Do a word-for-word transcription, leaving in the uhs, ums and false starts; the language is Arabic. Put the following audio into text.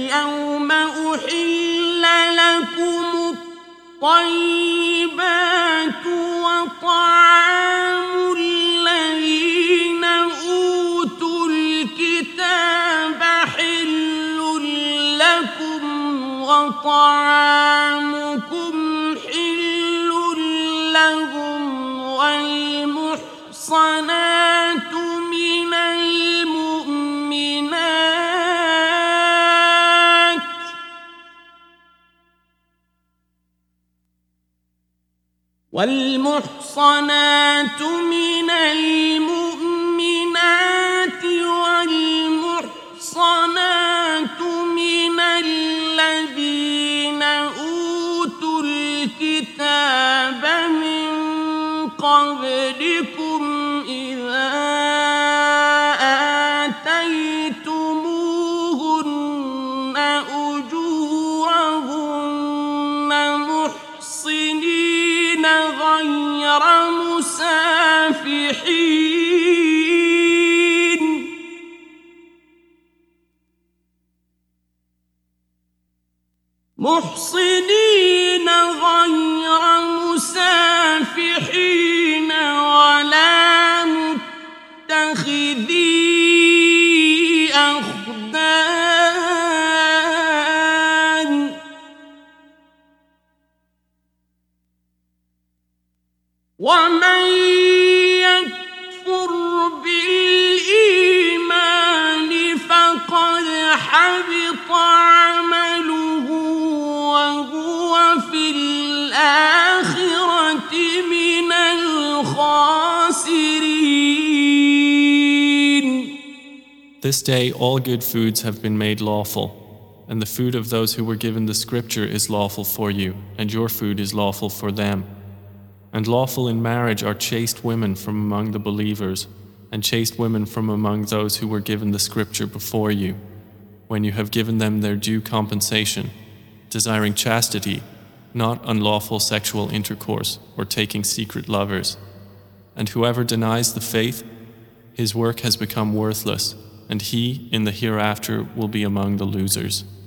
اليوم أحل لكم الطيبات وطعام الذين أوتوا الكتاب حل لكم وطعامكم حل لهم والمحصنات من المؤمنات والمحصنات من المؤمنات والمحصنات من الذين أوتوا الكتاب من قبلكم إذا آتيتموهن أجورهن محصنين غير مسافحين محصنين غير مسافحين ولا متخذي أخدان ومن يكفر بالإيمان فقد حبط عمله وهو في الآخرة من الخاسرين. This day all good foods have been made lawful, and the food of those who were given the scripture is lawful for you, and your food is lawful for them. And lawful in marriage are chaste women from among the believers, and chaste women from among those who were given the scripture before you, when you have given them their due compensation, desiring chastity, not unlawful sexual intercourse or taking secret lovers. And whoever denies the faith, his work has become worthless, and he in the hereafter will be among the losers.